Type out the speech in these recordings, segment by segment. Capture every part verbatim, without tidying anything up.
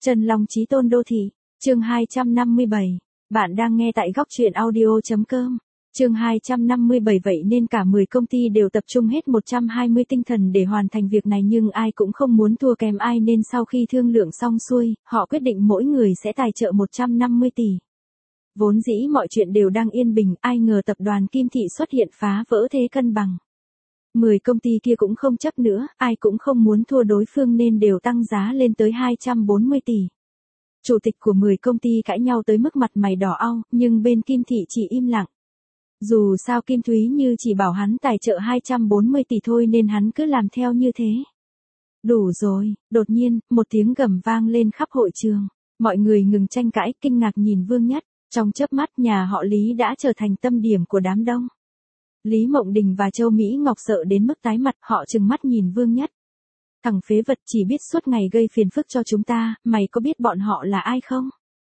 Trần Long Chí Tôn Đô Thị, chương hai trăm năm mươi bảy. Bạn đang nghe tại góc truyện audio chấm com. Chương hai trăm năm mươi bảy. Vậy nên cả mười công ty đều tập trung hết một trăm hai mươi tinh thần để hoàn thành việc này, nhưng ai cũng không muốn thua kém ai, nên sau khi thương lượng xong xuôi, họ quyết định mỗi người sẽ tài trợ một trăm năm mươi tỷ. Vốn dĩ mọi chuyện đều đang yên bình, ai ngờ tập đoàn Kim Thị xuất hiện phá vỡ thế cân bằng. mười công ty kia cũng không chấp nữa, ai cũng không muốn thua đối phương nên đều tăng giá lên tới hai trăm bốn mươi tỷ. Chủ tịch của mười công ty cãi nhau tới mức mặt mày đỏ au, nhưng bên Kim Thị chỉ im lặng. Dù sao Kim Thúy Như chỉ bảo hắn tài trợ hai trăm bốn mươi tỷ thôi nên hắn cứ làm theo như thế. Đủ rồi, đột nhiên, một tiếng gầm vang lên khắp hội trường. Mọi người ngừng tranh cãi, kinh ngạc nhìn Vương Nhất. Trong chớp mắt nhà họ Lý đã trở thành tâm điểm của đám đông. Lý Mộng Đình và Châu Mỹ Ngọc sợ đến mức tái mặt, họ trừng mắt nhìn Vương Nhất. Thằng phế vật chỉ biết suốt ngày gây phiền phức cho chúng ta, mày có biết bọn họ là ai không?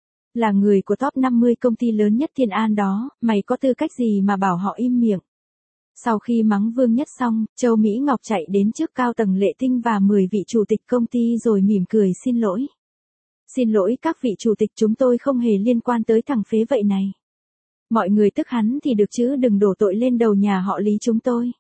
Là người của top năm mươi công ty lớn nhất Thiên An đó, mày có tư cách gì mà bảo họ im miệng? Sau khi mắng Vương Nhất xong, Châu Mỹ Ngọc chạy đến trước cao tầng Lệ Tinh và mười vị chủ tịch công ty rồi mỉm cười xin lỗi. Xin lỗi các vị chủ tịch, chúng tôi không hề liên quan tới thằng phế vậy này. Mọi người tức hắn thì được chứ đừng đổ tội lên đầu nhà họ Lý chúng tôi.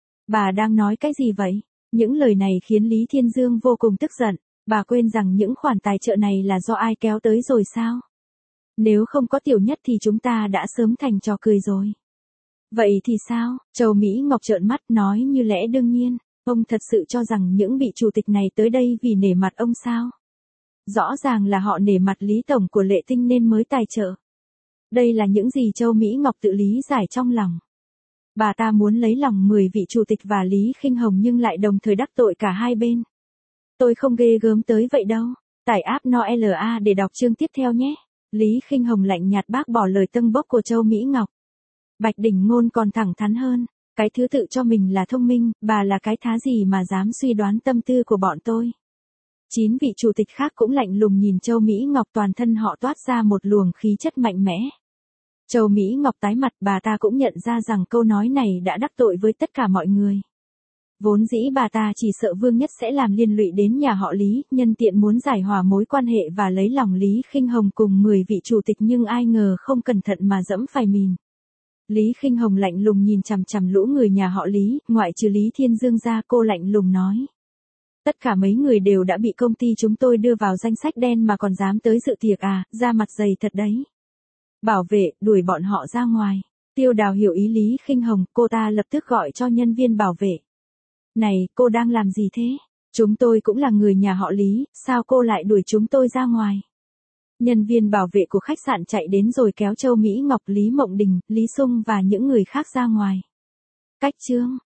Bà đang nói cái gì vậy? Những lời này khiến Lý Thiên Dương vô cùng tức giận. Bà quên rằng những khoản tài trợ này là do ai kéo tới rồi sao? Nếu không có Tiểu Nhất thì chúng ta đã sớm thành trò cười rồi. Vậy thì sao? Châu Mỹ Ngọc trợn mắt nói như lẽ đương nhiên. Ông thật sự cho rằng những vị chủ tịch này tới đây vì nể mặt ông sao? Rõ ràng là họ nể mặt Lý Tổng của Lệ Tinh nên mới tài trợ. Đây là những gì Châu Mỹ Ngọc tự lý giải trong lòng. Bà ta muốn lấy lòng mười vị chủ tịch và Lý Khinh Hồng nhưng lại đồng thời đắc tội cả hai bên. Tôi không ghê gớm tới vậy đâu. Tải app en o lờ a để đọc chương tiếp theo nhé. Lý Khinh Hồng lạnh nhạt bác bỏ lời tâng bốc của Châu Mỹ Ngọc. Bạch Đình Ngôn còn thẳng thắn hơn. Cái thứ tự cho mình là thông minh, bà là cái thá gì mà dám suy đoán tâm tư của bọn tôi. Chín vị chủ tịch khác cũng lạnh lùng nhìn Châu Mỹ Ngọc, toàn thân họ toát ra một luồng khí chất mạnh mẽ. Châu Mỹ Ngọc tái mặt, bà ta cũng nhận ra rằng câu nói này đã đắc tội với tất cả mọi người. Vốn dĩ bà ta chỉ sợ Vương Nhất sẽ làm liên lụy đến nhà họ Lý, nhân tiện muốn giải hòa mối quan hệ và lấy lòng Lý Khinh Hồng cùng mười vị chủ tịch, nhưng ai ngờ không cẩn thận mà dẫm phải mìn. Lý Khinh Hồng lạnh lùng nhìn chằm chằm lũ người nhà họ Lý, ngoại trừ Lý Thiên Dương ra, cô lạnh lùng nói. Tất cả mấy người đều đã bị công ty chúng tôi đưa vào danh sách đen mà còn dám tới dự tiệc à, ra mặt dày thật đấy. Bảo vệ, đuổi bọn họ ra ngoài. Tiêu Đào hiểu ý Lý Khinh Hồng, cô ta lập tức gọi cho nhân viên bảo vệ. Này, cô đang làm gì thế? Chúng tôi cũng là người nhà họ Lý, sao cô lại đuổi chúng tôi ra ngoài? Nhân viên bảo vệ của khách sạn chạy đến rồi kéo Châu Mỹ Ngọc, Lý Mộng Đình, Lý Sung và những người khác ra ngoài. Cách chương,